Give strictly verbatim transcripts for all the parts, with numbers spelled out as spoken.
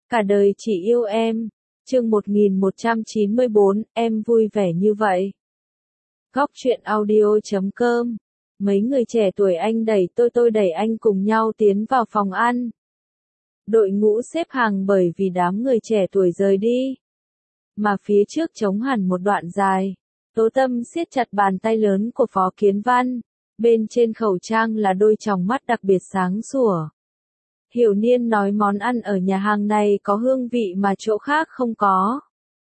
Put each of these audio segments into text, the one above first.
Cả đời chỉ yêu em. Chương một nghìn một trăm chín mươi bốn, em vui vẻ như vậy. Góc truyện audio chấm com. Mấy người trẻ tuổi anh đẩy tôi tôi đẩy anh cùng nhau tiến vào phòng ăn. Đội ngũ xếp hàng bởi vì đám người trẻ tuổi rời đi. Mà phía trước trống hẳn một đoạn dài. Tố Tâm siết chặt bàn tay lớn của Phó Kiến Văn. Bên trên khẩu trang là đôi tròng mắt đặc biệt sáng sủa. Hiểu Niên nói món ăn ở nhà hàng này có hương vị mà chỗ khác không có.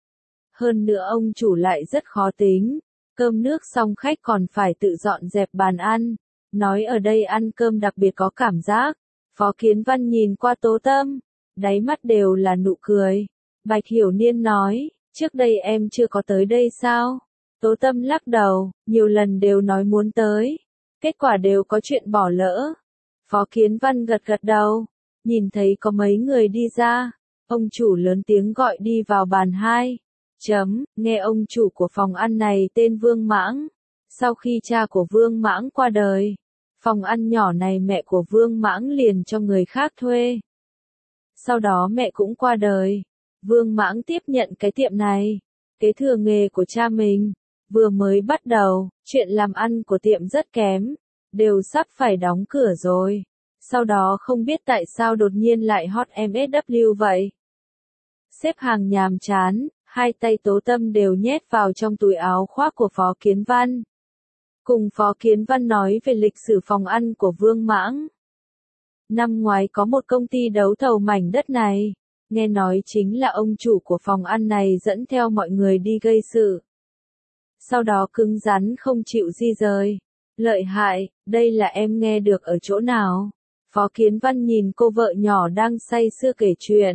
Hơn nữa ông chủ lại rất khó tính. Cơm nước xong khách còn phải tự dọn dẹp bàn ăn. Nói ở đây ăn cơm đặc biệt có cảm giác. Phó Kiến Văn nhìn qua Tố Tâm. Đáy mắt đều là nụ cười. Bạch Hiểu Niên nói, trước đây em chưa có tới đây sao? Tố Tâm lắc đầu, nhiều lần đều nói muốn tới. Kết quả đều có chuyện bỏ lỡ. Phó Kiến Văn gật gật đầu. Nhìn thấy có mấy người đi ra. Ông chủ lớn tiếng gọi đi vào bàn hai. Chấm, nghe ông chủ của phòng ăn này tên Vương Mãng. Sau khi cha của Vương Mãng qua đời, phòng ăn nhỏ này mẹ của Vương Mãng liền cho người khác thuê. Sau đó mẹ cũng qua đời. Vương Mãng tiếp nhận cái tiệm này. Kế thừa nghề của cha mình. Vừa mới bắt đầu, chuyện làm ăn của tiệm rất kém. Đều sắp phải đóng cửa rồi. Sau đó không biết tại sao đột nhiên lại hot em ét vê vậy. Xếp hàng nhàm chán, hai tay Tố Tâm đều nhét vào trong túi áo khoác của Phó Kiến Văn. Cùng Phó Kiến Văn nói về lịch sử phòng ăn của Vương Mãng. Năm ngoái có một công ty đấu thầu mảnh đất này. Nghe nói chính là ông chủ của phòng ăn này dẫn theo mọi người đi gây sự. Sau đó cứng rắn không chịu di rời. Lợi hại, đây là em nghe được ở chỗ nào? Phó Kiến Văn nhìn cô vợ nhỏ đang say sưa kể chuyện.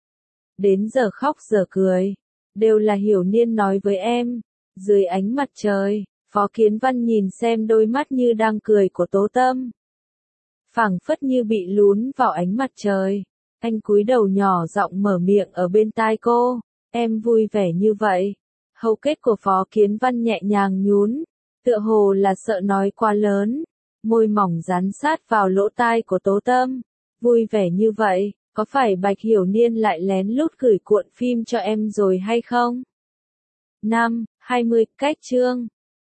Đến giờ khóc giờ cười. Đều là Hiểu Niên nói với em. Dưới ánh mặt trời, Phó Kiến Văn nhìn xem đôi mắt như đang cười của Tố Tâm. Phảng phất như bị lún vào ánh mặt trời. Anh cúi đầu nhỏ giọng mở miệng ở bên tai cô. Em vui vẻ như vậy. Hầu kết của Phó Kiến Văn nhẹ nhàng nhún. Tựa hồ là sợ nói quá lớn. Môi mỏng dán sát vào lỗ tai của Tố Tâm. Vui vẻ như vậy, có phải Bạch Hiểu Niên lại lén lút gửi cuộn phim cho em rồi hay không? Năm, hai mươi, cách chương.